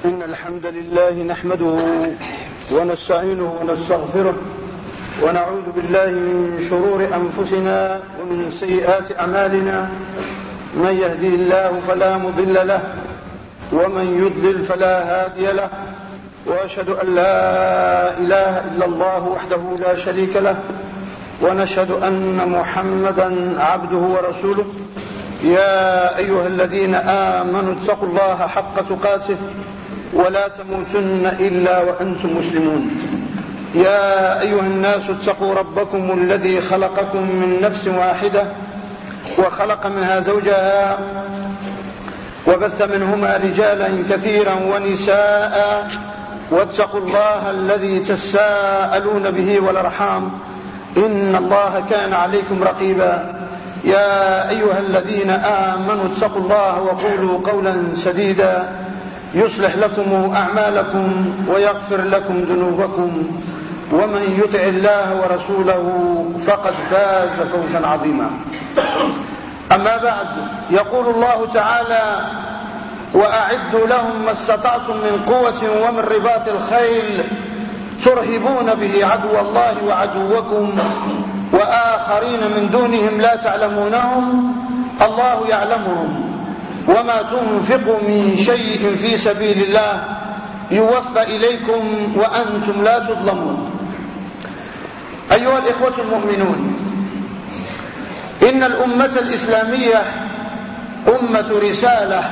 إن الحمد لله نحمده ونستعينه ونستغفره ونعوذ بالله من شرور أنفسنا ومن سيئات أعمالنا. من يهدي الله فلا مضل له ومن يضلل فلا هادي له، وأشهد أن لا إله إلا الله وحده لا شريك له، ونشهد أن محمدا عبده ورسوله. يا أيها الذين آمنوا اتقوا الله حق تقاته ولا تموتن إلا وأنتم مسلمون. يا أيها الناس اتقوا ربكم الذي خلقكم من نفس واحدة وخلق منها زوجها وبث منهما رجالا كثيرا ونساء، واتقوا الله الذي تساءلون به والأرحام إن الله كان عليكم رقيبا. يا أيها الذين آمنوا اتقوا الله وقولوا قولا سديدا يصلح لكم أعمالكم ويغفر لكم ذنوبكم، ومن يطع الله ورسوله فقد فاز فوزا عظيما. أما بعد، يقول الله تعالى: وأعدوا لهم ما استطعتم من قوة ومن رباط الخيل ترهبون به عدو الله وعدوكم وآخرين من دونهم لا تعلمونهم الله يعلمهم وما تنفقوا من شيء في سبيل الله يوفى إليكم وأنتم لا تظلمون. أيها الإخوة المؤمنون، إن الأمة الإسلامية أمة رسالة،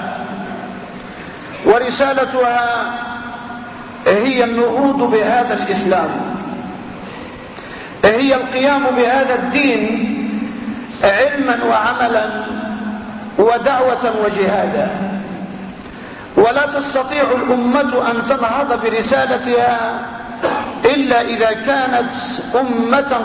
ورسالتها هي النهوض بهذا الإسلام، هي القيام بهذا الدين علما وعملا ودعوة وجهادا. ولا تستطيع الأمة أن تنهض برسالتها إلا إذا كانت أمة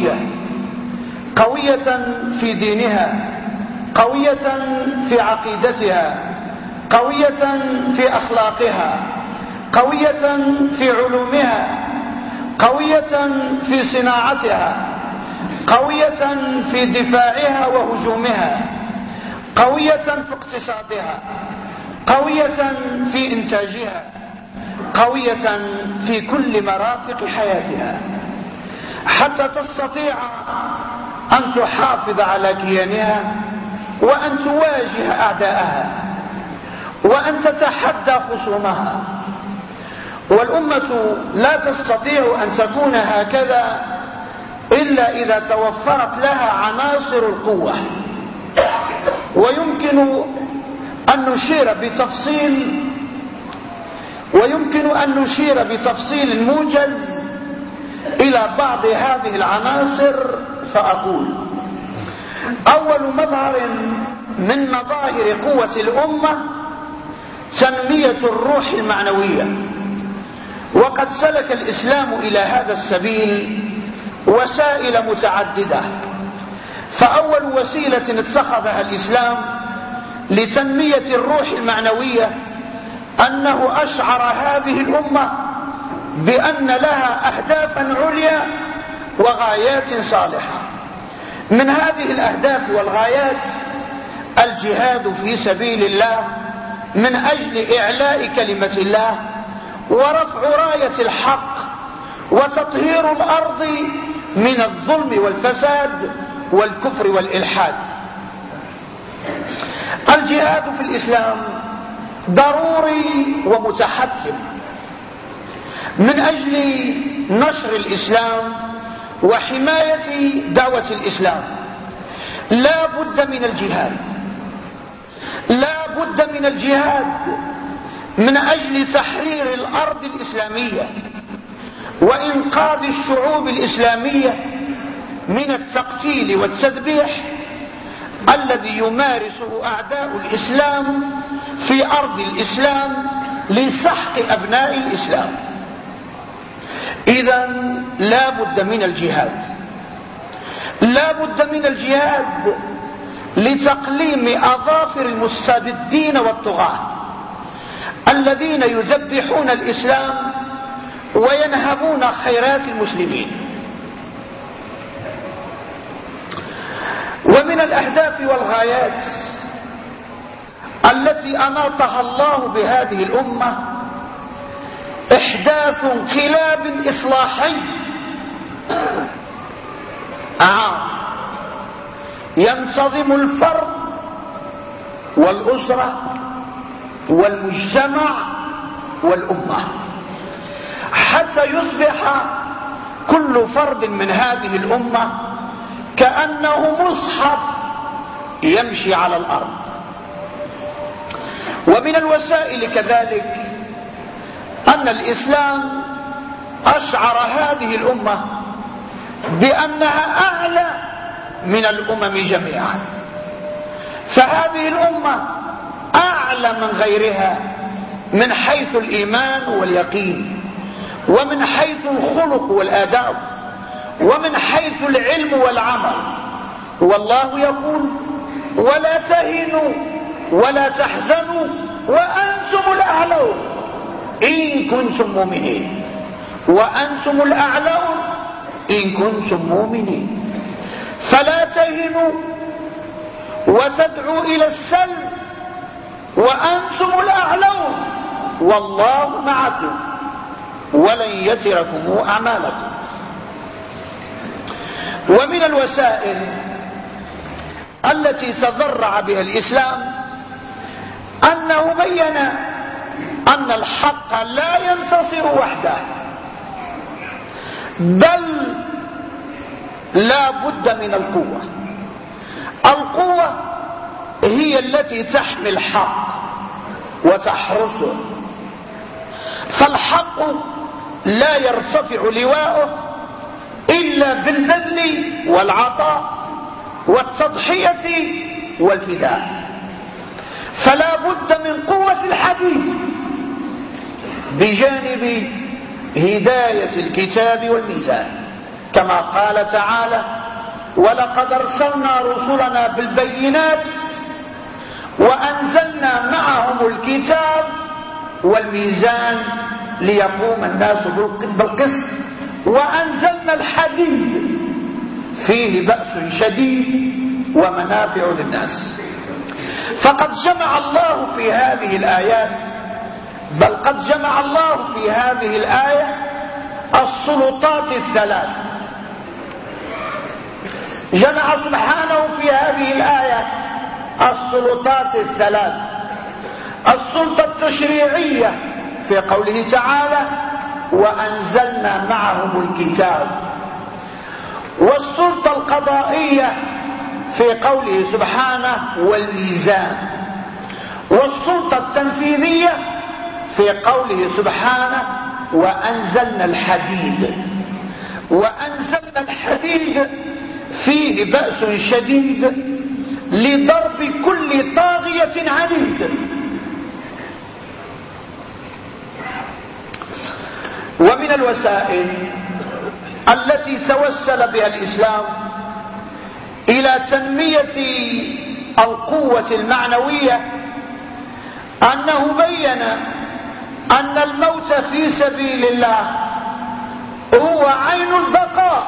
قوية في دينها، قوية في عقيدتها، قوية في أخلاقها، قوية في علومها، قوية في صناعتها، قوية في دفاعها وهجومها، قوية في اقتصادها، قوية في إنتاجها، قوية في كل مرافق حياتها، حتى تستطيع أن تحافظ على كيانها وأن تواجه أعداءها وأن تتحدى خصومها. والأمة لا تستطيع أن تكون هكذا إلا إذا توفرت لها عناصر القوة. ويمكن أن نشير بتفصيل موجز إلى بعض هذه العناصر، فأقول: أول مظهر من مظاهر قوة الأمة تنمية الروح المعنوية. وقد سلك الإسلام إلى هذا السبيل وسائل متعددة. فأول وسيلة اتخذها الإسلام لتنمية الروح المعنوية أنه أشعر هذه الأمة بأن لها أهدافا عليا وغايات صالحة. من هذه الأهداف والغايات الجهاد في سبيل الله من أجل إعلاء كلمة الله ورفع راية الحق وتطهير الأرض من الظلم والفساد والكفر والإلحاد. الجهاد في الإسلام ضروري ومتحتم من أجل نشر الإسلام وحماية دعوة الإسلام. لا بد من الجهاد، لا بد من الجهاد من أجل تحرير الأرض الإسلامية وإنقاذ الشعوب الإسلامية من التقتيل والتذبيح الذي يمارسه أعداء الإسلام في أرض الإسلام لسحق أبناء الإسلام. إذن لا بد من الجهاد، لا بد من الجهاد لتقليم أظافر المستبدين والطغاة الذين يذبحون الإسلام وينهبون خيرات المسلمين. ومن الأهداف والغايات التي أناطها الله بهذه الأمة إحداث انقلاب إصلاحي ينتظم الفرد والأسرة والمجتمع والأمة، حتى يصبح كل فرد من هذه الأمة كأنه مصحف يمشي على الأرض. ومن الوسائل كذلك أن الإسلام أشعر هذه الأمة بأنها أعلى من الأمم جميعا، فهذه الأمة أعلى من غيرها من حيث الإيمان واليقين، ومن حيث الخلق والآداب، ومن حيث العلم والعمل. والله يقول: ولا تهنوا ولا تحزنوا وأنتم الأعلون إن كنتم مؤمنين، وأنتم الأعلون إن كنتم مؤمنين. فلا تهنوا وتدعوا إلى السلم وأنتم الأعلون والله معكم ولن يتركم أعمالكم. ومن الوسائل التي تضرع بها الإسلام أنه بين أن الحق لا ينتصر وحده، بل لا بد من القوة. القوة هي التي تحمي الحق وتحرسه، فالحق لا يرتفع لواءه إلا بالبذل والعطاء والتضحية والفداء. فلا بد من قوة الحديد بجانب هداية الكتاب والميزان، كما قال تعالى: ولقد أرسلنا رسلنا بالبينات وأنزلنا معهم الكتاب والميزان ليقوم الناس بالقسط وأنزلنا الحديد فيه بأس شديد ومنافع للناس. فقد جمع الله في هذه الآيات، بل قد جمع الله في هذه الآية السلطات الثلاث. جمع سبحانه في هذه الآية السلطات الثلاث: السلطة التشريعية في قوله تعالى: وأنزلنا معهم الكتاب، والسلطة القضائية في قوله سبحانه: والميزان، والسلطة التنفيذية في قوله سبحانه: وأنزلنا الحديد. وأنزلنا الحديد فيه بأس شديد لضرب كل طاغية عنيد. ومن الوسائل التي توسل بها الإسلام إلى تنمية القوة المعنوية أنه بين أن الموت في سبيل الله هو عين البقاء،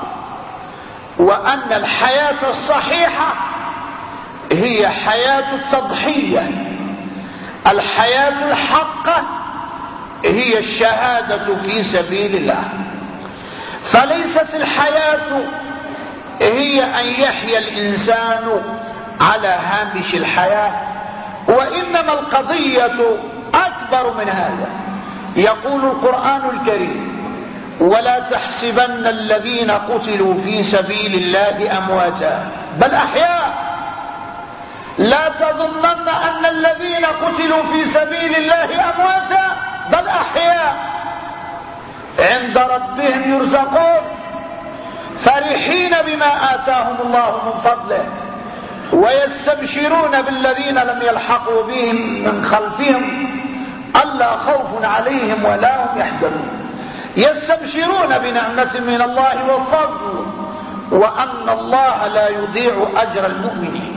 وأن الحياة الصحيحة هي حياة التضحية. الحياة الحقة هي الشهادة في سبيل الله. فليست الحياة هي أن يحيا الإنسان على هامش الحياة، وإنما القضية أكبر من هذا. يقول القرآن الكريم: ولا تحسبن الذين قتلوا في سبيل الله أمواتا بل أحياء. لا تظنن أن الذين قتلوا في سبيل الله أمواتا بل أحياء عند ربهم يرزقون فرحين بما آتاهم الله من فضله ويستبشرون بالذين لم يلحقوا بهم من خلفهم ألا خوف عليهم ولا هم يحزنون. يستبشرون بنعمة من الله وفضل وأن الله لا يضيع أجر المؤمنين.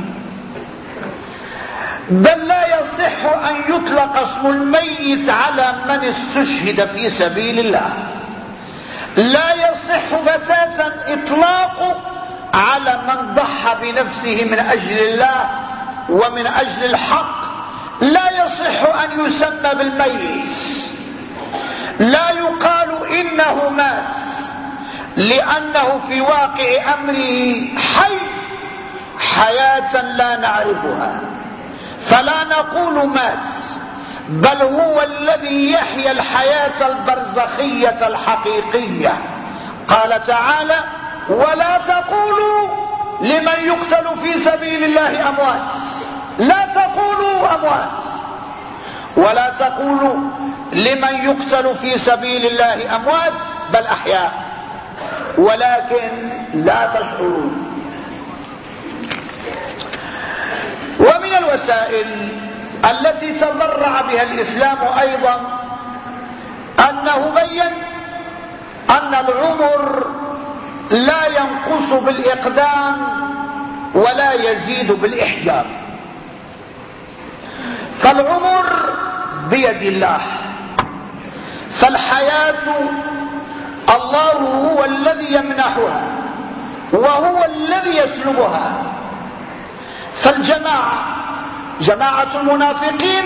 بل لا يصح أن يطلق اسم الميت على من استشهد في سبيل الله. لا يصح بتاتا إطلاق على من ضحى بنفسه من أجل الله ومن أجل الحق. لا يصح أن يسمى بالميت، لا يقال إنه مات لأنه في واقع أمره حي حياة لا نعرفها، فلا نقول مات، بل هو الذي يحيي الحياة البرزخية الحقيقية. قال تعالى: ولا تقولوا لمن يقتل في سبيل الله أموات، لا تقولوا أموات، ولا تقولوا لمن يقتل في سبيل الله أموات بل أحياء ولكن لا تشعرون. ومن الوسائل التي تضرع بها الإسلام أيضا أنه بين أن العمر لا ينقص بالإقدام ولا يزيد بالإحجام، فالعمر بيد الله، فالحياة الله هو الذي يمنحها وهو الذي يسلبها. جماعة المنافقين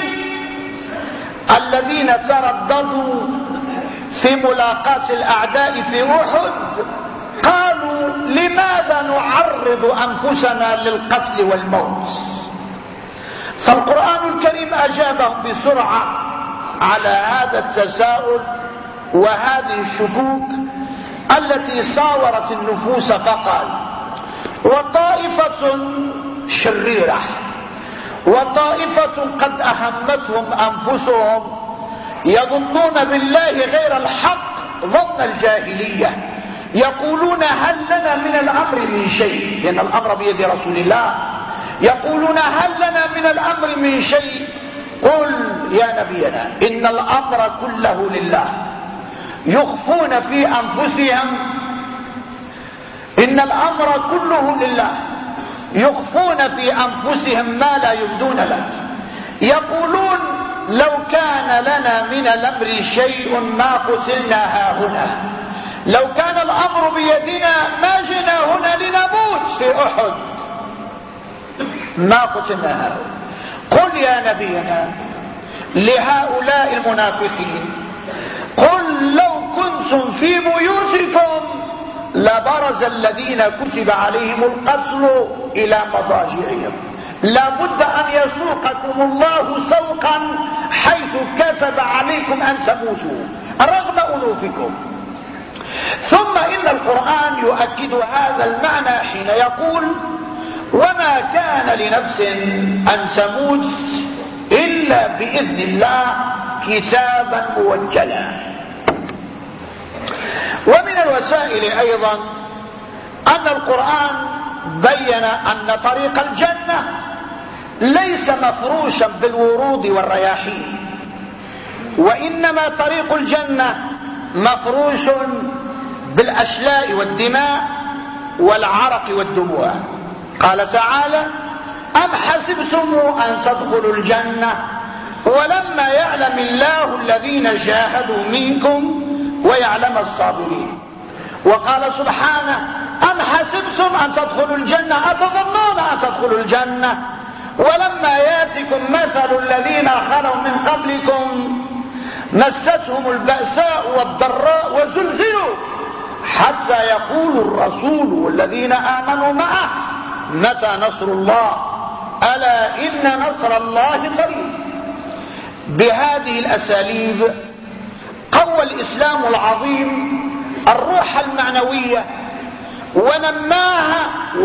الذين ترددوا في ملاقاة الأعداء في أحد قالوا: لماذا نعرض أنفسنا للقتل والموت؟ فالقرآن الكريم أجابهم بسرعة على هذا التساؤل وهذه الشكوك التي صاورت النفوس، فقال: وطائفة شريرة وطائفة قد أهمتهم أنفسهم يظنون بالله غير الحق ظن الجاهلية، يقولون: هل لنا من الأمر من شيء؟ لأن الأمر بيد رسول الله. يقولون: هل لنا من الأمر من شيء؟ قل يا نبينا إن الأمر كله لله. يخفون في أنفسهم، إن الأمر كله لله، يخفون في أنفسهم ما لا يبدون لك. يقولون: لو كان لنا من الأمر شيء ما قتلنا هاهنا، لو كان الأمر بيدنا ما جئنا هنا لنموت في أحد، ما قتلنا هاهنا. قل يا نبينا لهؤلاء المنافقين: قل لو كنتم في بيوتكم لبرز الذين كتب عليهم القتل إلى مضاجعهم، لابد أن يسوقكم الله سوقا حيث كتب عليكم أن تموتوا رغم أنوفكم. ثم إن القرآن يؤكد هذا المعنى حين يقول: وما كان لنفس أن تموت إلا بإذن الله كتابا موجلا. ومن الوسائل أيضا أن القرآن بين أن طريق الجنة ليس مفروشا بالورود والرياحين، وإنما طريق الجنة مفروش بالأشلاء والدماء والعرق والدموع. قال تعالى: أم حسبتم أن تدخلوا الجنة ولما يعلم الله الذين جاهدوا منكم ويعلم الصابرين. وقال سبحانه: أم حسبتم أن تدخلوا الجنة، أتظنون أن تدخلوا الجنة ولما ياتكم مثل الذين خلوا من قبلكم مستهم البأساء والضراء وزلزلوا حتى يقول الرسول والذين آمنوا معه متى نصر الله ألا إن نصر الله قريب. بهذه الأساليب قوى الإسلام العظيم الروح المعنوية ونماها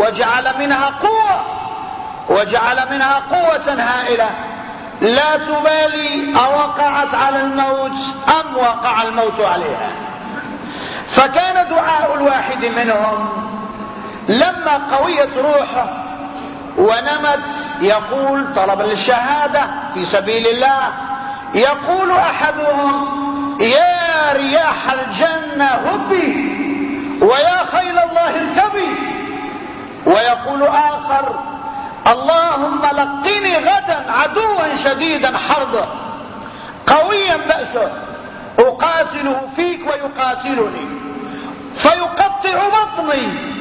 وجعل منها قوة هائلة لا تبالي أوقعت على الموت أم وقع الموت عليها. فكان دعاء الواحد منهم لما قويت روحه ونمت يقول طلب للشهادة في سبيل الله، يقول أحدهم: يا رياح الجنة هبي ويا خيل الله اركبي. ويقول آخر: اللهم لقني غدا عدوا شديدا حربه قويا بأسه أقاتله فيك ويقاتلني فيقطع بطني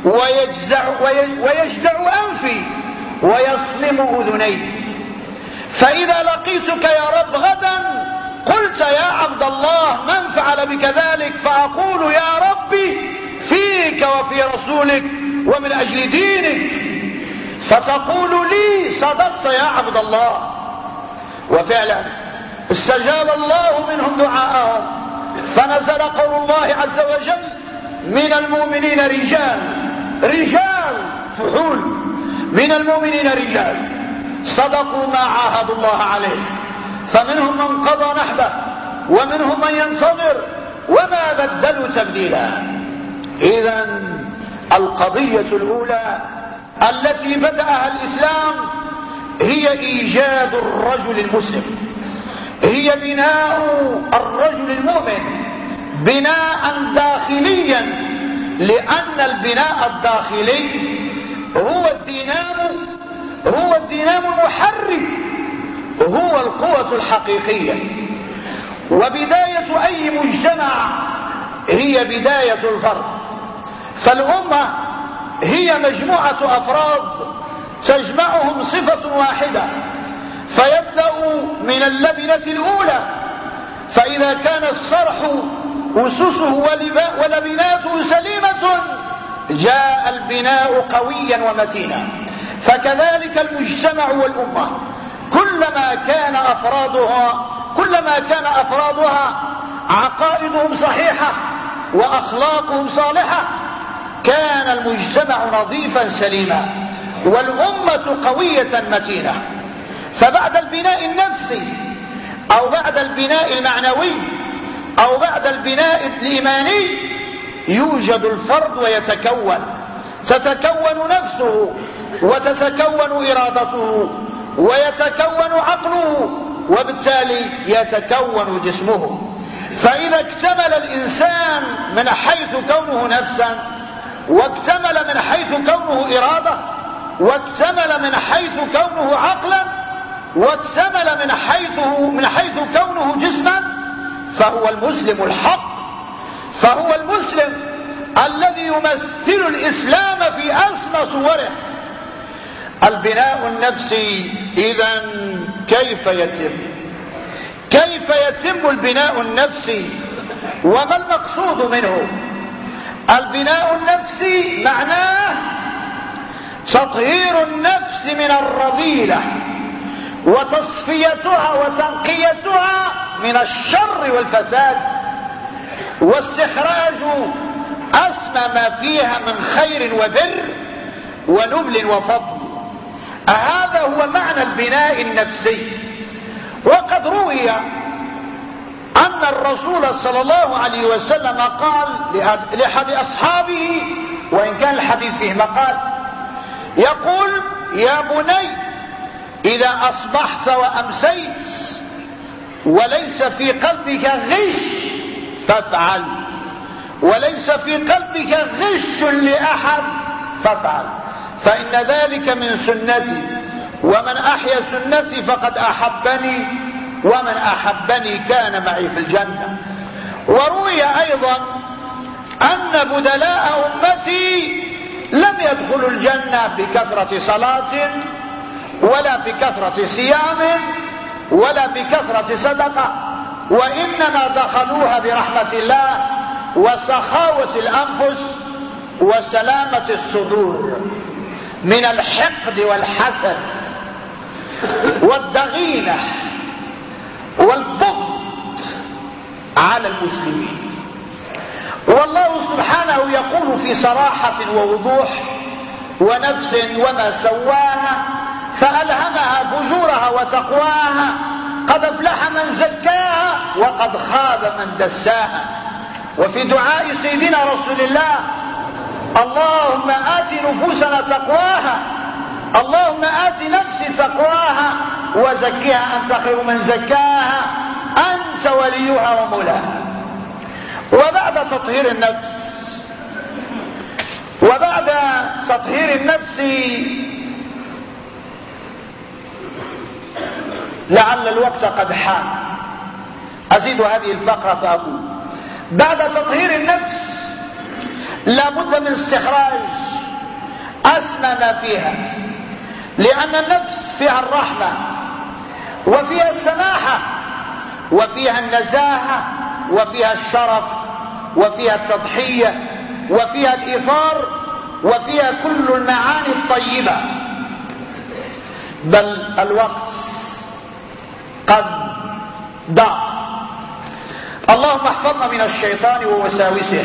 ويجدع أنفي ويصلم أذني، فإذا لقيتك يا رب غدا قلت: يا عبد الله ما قال بك ذلك فأقول يا ربي فيك وفي رسولك ومن أجل دينك، فتقول لي صدقت يا عبد الله. وفعلا استجاب الله منهم دعاءهم، فنزل قول الله عز وجل من المؤمنين رجال فحول، من المؤمنين رجال صدقوا ما عاهدوا الله عليه، فمنهم من قضى نحبه ومنهم من ينتظر وما بدلوا تبديلا. إذن القضية الأولى التي بدأها الإسلام هي إيجاد الرجل المسلم، هي بناء الرجل المؤمن بناء داخليا، لأن البناء الداخلي هو الدينام المحرك، هو القوة الحقيقية. وبداية أي مجتمع هي بداية الفرد، فالأمة هي مجموعة أفراد تجمعهم صفة واحدة، فيبدأ من اللبنة الأولى، فإذا كان الصرح أسسه ولبناته سليمة جاء البناء قويا ومتينا. فكذلك المجتمع والأمة كلما كان أفرادها عقائدهم صحيحة وأخلاقهم صالحة كان المجتمع نظيفا سليما والأمة قوية متينة. فبعد البناء النفسي أو بعد البناء المعنوي أو بعد البناء الإيماني يوجد الفرد تتكون نفسه وتتكون إرادته ويتكون عقله وبالتالي يتكون جسمه. فإذا اكتمل الإنسان من حيث كونه نفسا، واكتمل من حيث كونه إرادة، واكتمل من حيث كونه عقلا، واكتمل من حيث كونه جسما، فهو المسلم الحق، فهو المسلم الذي يمثل الإسلام في أسمى صوره. البناء النفسي إذن كيف يتم البناء النفسي وما المقصود منه؟ البناء النفسي معناه تطهير النفس من الرذيلة وتصفيتها وتنقيتها من الشر والفساد، واستخراج أسمى ما فيها من خير وبر ونبل وفضل. هذا هو معنى البناء النفسي. وقد روي أن الرسول صلى الله عليه وسلم قال لأحد أصحابه، وإن كان الحديث فيه مقال، يقول: يا بني إذا أصبحت وأمسيت وليس في قلبك غش فافعل، وليس في قلبك غش لأحد فافعل، فإن ذلك من سنتي، ومن أحيا سنتي فقد أحبني، ومن أحبني كان معي في الجنة. وروي أيضا أن بدلاء أمتي لم يدخلوا الجنة بكثرة صلاة ولا بكثرة صيام ولا بكثرة صدقة، وإنما دخلوها برحمة الله وسخاوة الأنفس وسلامة الصدور من الحقد والحسد والضغينة والبغض على المسلمين. والله سبحانه يقول في صراحة ووضوح: ونفس وما سواها فألهمها فجورها وتقواها، قد افلح من زكاها وقد خاب من دساها. وفي دعاء سيدنا رسول الله: اللهم آت نفوسنا تقواها، اللهم آت نفسي تقواها وزكها أنت خير من زكاها أنت وليها ومولاها. وبعد تطهير النفس لعل الوقت قد حان، أزيد هذه الفقرة فأقول: بعد تطهير النفس لا بد من استخراج أسمى ما فيها، لأن النفس فيها الرحمة وفيها السماحة وفيها النزاهة وفيها الشرف وفيها التضحية وفيها الإيثار وفيها كل المعاني الطيبة. بل الوقت قد ضاق. اللهم احفظنا من الشيطان ووساوسه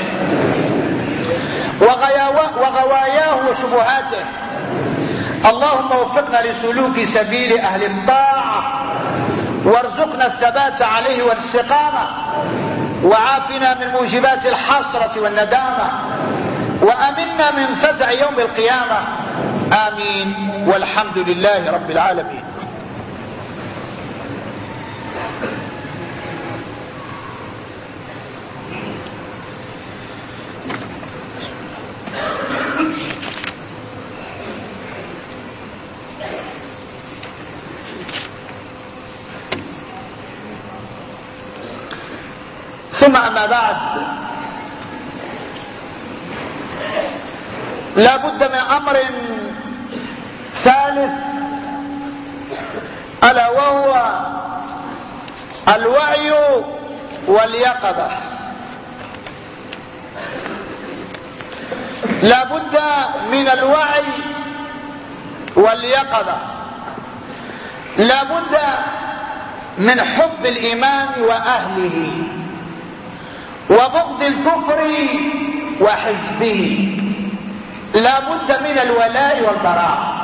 وغواياه وشبهاته. اللهم وفقنا لسلوك سبيل أهل الطاعة وارزقنا الثبات عليه والاستقامة، وعافنا من موجبات الحسرة والندامة، وأمنا من فزع يوم القيامة. آمين والحمد لله رب العالمين. ثم أما بعد، لا بد من أمر ثالث، ألا وهو الوعي واليقظة. لا بد من الوعي واليقظة. لا بد من حب الإيمان وأهله وبغض الكفر وحزبه. لا بد من الولاء والبراء.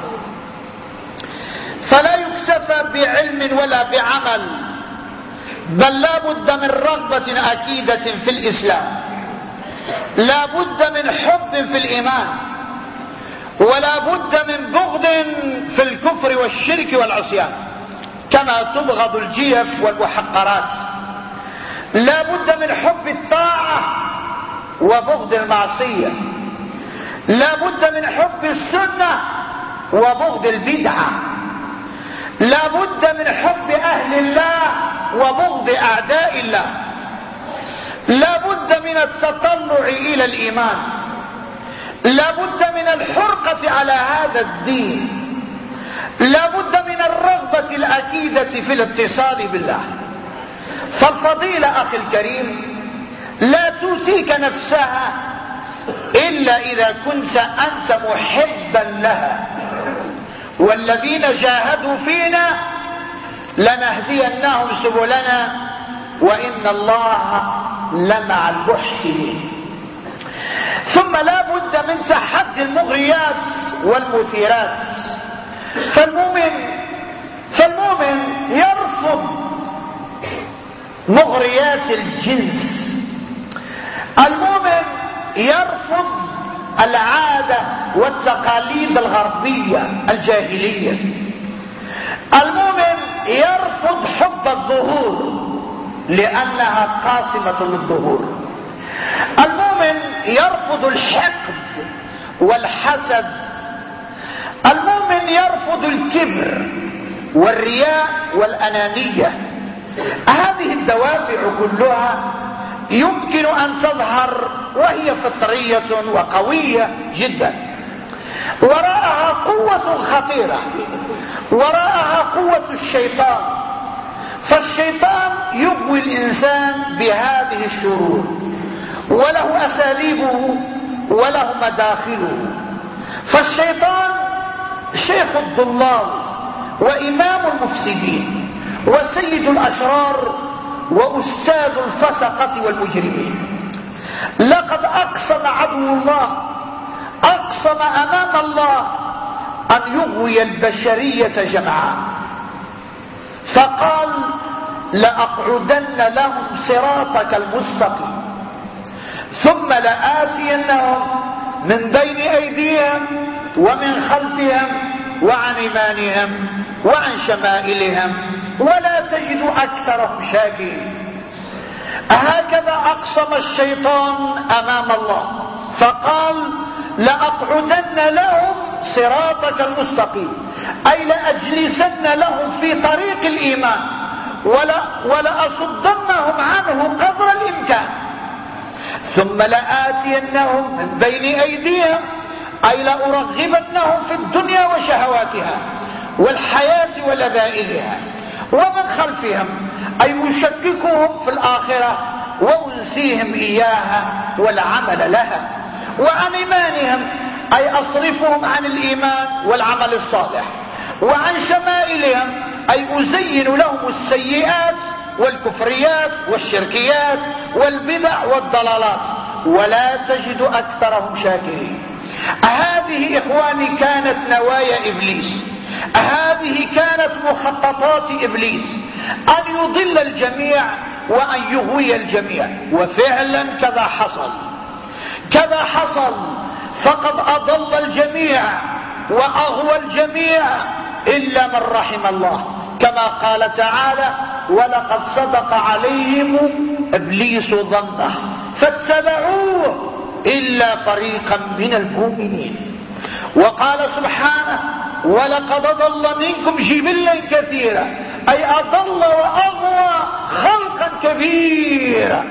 فلا يكتفى بعلم ولا بعمل، بل لا بد من رغبة أكيدة في الإسلام. لا بد من حب في الإيمان، ولا بد من بغض في الكفر والشرك والعصيان، كما تبغض الجيف والمحقرات. لا بد من حب الطاعة وبغض المعصية. لا بد من حب السنة وبغض البدعة. لا بد من حب أهل الله وبغض أعداء الله. لا بد من التطلع إلى الإيمان. لا بد من الحرقة على هذا الدين. لا بد من الرغبة الأكيدة في الاتصال بالله. فالفضيلة أخي الكريم لا تؤتيك نفسها إلا إذا كنت أنت محبا لها. والذين جاهدوا فينا لنهدينهم سبلنا وإن الله لمع المحسنين. ثم لا بد من تحدي المغريات والمثيرات. فالمؤمن يرفض مغريات الجنس. المؤمن يرفض العادة والتقاليد الغربية الجاهلية. المؤمن يرفض حب الظهور لأنها قاصمة للظهور. المؤمن يرفض الحقد والحسد. المؤمن يرفض الكبر والرياء والأنانية. هذه الدوافع كلها يمكن أن تظهر وهي فطرية وقوية جدا، وراءها قوة خطيرة، وراءها قوة الشيطان. فالشيطان يغوي الإنسان بهذه الشرور، وله أساليبه وله مداخله. فالشيطان شيخ الضلال وإمام المفسدين وسيد الأشرار وأستاذ الفسقة والمجرمين. لقد أقسم عدو الله، أقسم أمام الله أن يغوي البشرية جمعاء، فقال لأقعدن لهم صراطك المستقيم ثم لآتينهم من بين أيديهم ومن خلفهم وعن يمانهم وعن شمائلهم ولا تجد أكثرهم شاكرين. هكذا أقسم الشيطان أمام الله، فقال لأقعدن لهم صراطك المستقيم، أي لأجلسن لهم في طريق الإيمان ولأصدنهم عنه قدر الإمكان. ثم لآتينهم من بين أيديهم، أي لأرغبنهم في الدنيا وشهواتها والحياة ولذائذها، ومن خلفهم أي أشككهم في الآخرة وأنسيهم إياها والعمل لها. وعن إيمانهم أي أصرفهم عن الإيمان والعمل الصالح. وعن شمائلهم أي أزين لهم السيئات والكفريات والشركيات والبدع والضلالات، ولا تجد أكثرهم شاكرين. هذه إخواني كانت نوايا إبليس، هذه كانت مخططات إبليس، أن يضل الجميع وأن يغوي الجميع. وفعلا كذا حصل، فقد أضل الجميع وأغوى الجميع إلا من رحم الله، كما قال تعالى: ولقد صدق عليهم إبليس ظنه فاتبعوه إلا فريقا من المؤمنين. وقال سبحانه: ولقد أضل منكم جبلا كثيرا، أي أضل وأغوى خلقا كبيرا.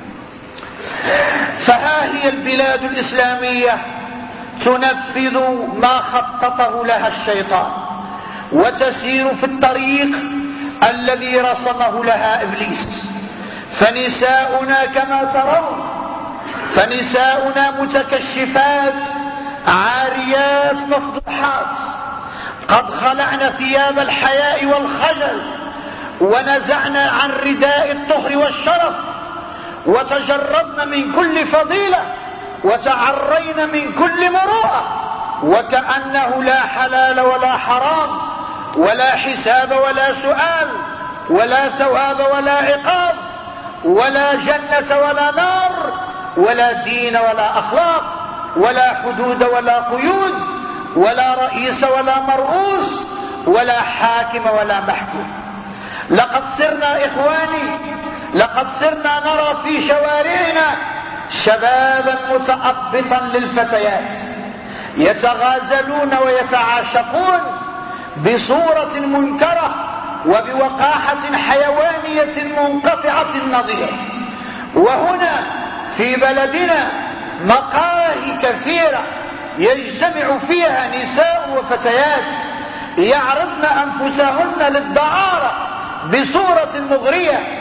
فها هي البلاد الإسلامية تنفذ ما خططه لها الشيطان، وتسير في الطريق الذي رسمه لها إبليس. فنساؤنا كما ترون، فنساؤنا متكشفات عاريات مفضوحات، قد خلعن ثياب الحياء والخجل، ونزعن عن رداء الطهر والشرف، وتجردن من كل فضيلة، وتعرين من كل مروءة، وكأنه لا حلال ولا حرام، ولا حساب ولا سؤال، ولا ثواب ولا عقاب، ولا جنة ولا نار، ولا دين ولا أخلاق، ولا حدود ولا قيود، ولا رئيس ولا مرؤوس، ولا حاكم ولا محكوم. لقد صرنا إخواني، لقد صرنا نرى في شوارعنا شبابا متأبطا للفتيات يتغازلون ويتعاشقون بصورة منكرة وبوقاحة حيوانية منقطعة النظير. وهنا في بلدنا مقاهي كثيرة يجتمع فيها نساء وفتيات يعرضن أنفسهن للدعارة بصورة مغرية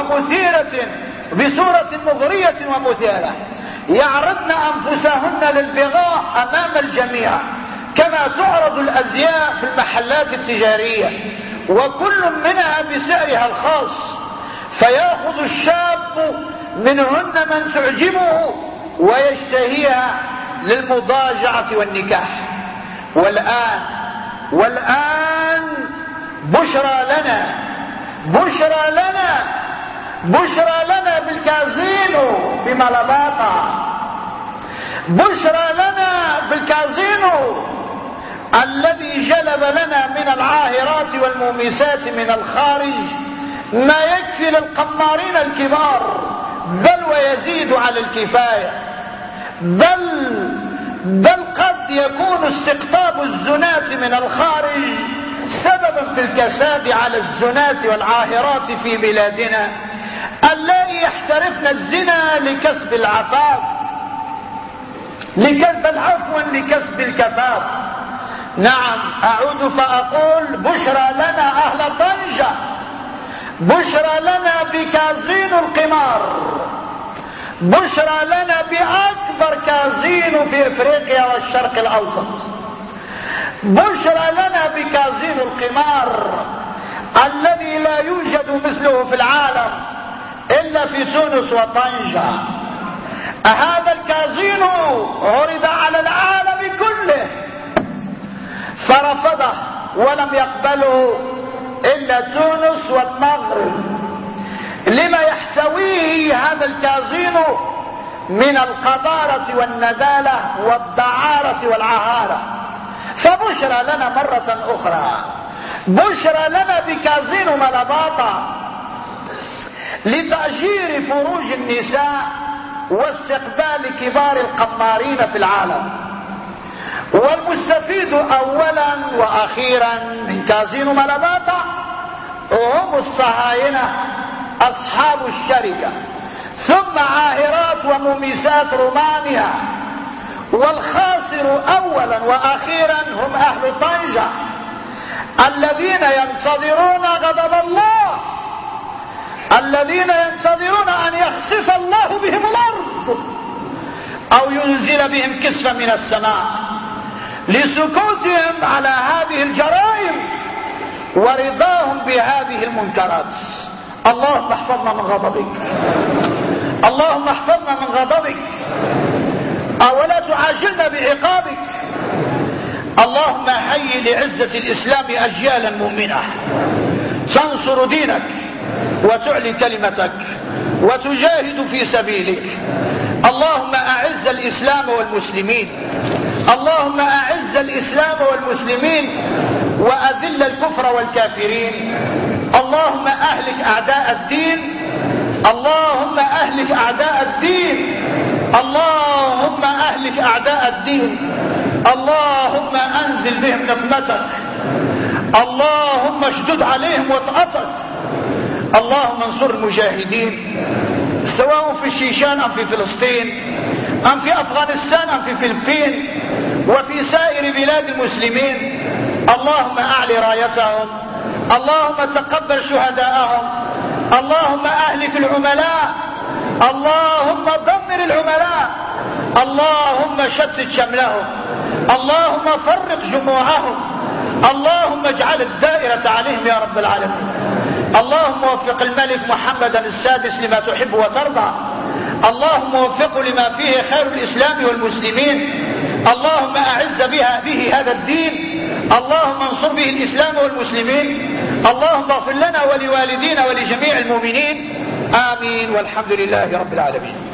ومثيرة، يعرضن أنفسهن للبغاء أمام الجميع، كما تعرض الأزياء في المحلات التجارية، وكل منها بسعرها الخاص، فيأخذ الشاب منهن من تعجبه ويشتهيها للمضاجعة والنكاح. والآن بشرى لنا بالكازينو في ملاباطا، بشرى لنا بالكازينو الذي جلب لنا من العاهرات والمومسات من الخارج ما يكفي للقمارين الكبار، بل ويزيد على الكفاية، بل قد يكون استقطاب الزناة من الخارج سببا في الكساد على الزناة والعاهرات في بلادنا، اللائي يحترفن الزنا لكسب العفاف، لكسب الكفاف. نعم، أعود فأقول: بشرى لنا أهل طنجة، بشرى لنا بكازينو القمار، بشرى لنا بأكبر كازينو في إفريقيا والشرق الأوسط، بشرى لنا بكازينو القمار الذي لا يوجد مثله في العالم إلا في تونس وطنجة. هذا الكازينو عرض على العالم كله فرفضه ولم يقبله إلا تونس والمغرب، لما يحتويه هذا الكازينو من القذارة والندالة والدعارة والعهارة. فبشرى لنا مرة أخرى، بشرى لنا بكازينو ملاباطا لتأجير فروج النساء واستقبال كبار القمارين في العالم. والمستفيد أولا وأخيرا من كازينو ملاباطا هم الصهاينة أصحاب الشركة، ثم عاهرات ومميسات رومانيا، والخاسر أولا وأخيرا هم أهل طنجة الذين ينتظرون غضب الله الذين ينتظرون أن يخسف الله بهم الأرض أو ينزل بهم كسفا من السماء لسكوتهم على هذه الجرائم ورضاهم بهذه المنكرات. اللهم احفظنا من غضبك، اللهم احفظنا من غضبك، ولا تعاجلنا بعقابك. اللهم هيئ لعزة الإسلام أجيالا مؤمنة تنصر دينك وتعلي كلمتك وتجاهد في سبيلك. اللهم أعز الإسلام والمسلمين، اللهم أعز الإسلام والمسلمين وأذل الكفر والكافرين. اللهم أهلك أعداء الدين، اللهم أهلك أعداء الدين، اللهم أهلك أعداء الدين. اللهم أنزل بهم نقمتك، اللهم اشدد عليهم وطأتك. اللهم انصر المجاهدين سواء في الشيشان أم في فلسطين أم في أفغانستان أم في فلبين وفي سائر بلاد المسلمين. اللهم أعلي رايتهم، اللهم تقبل شهداءهم، اللهم أهلك العملاء، اللهم دمر العملاء، اللهم شتت شملهم، اللهم فرق جموعهم، اللهم اجعل الدائرة عليهم يا رب العالمين. اللهم وفق الملك محمدا السادس لما تحب وترضى، اللهم وفقه لما فيه خير الإسلام والمسلمين. اللهم أعز به هذا الدين، اللهم انصر به الإسلام والمسلمين. اللهم اغفر لنا ولوالدينا ولجميع المؤمنين. آمين والحمد لله رب العالمين.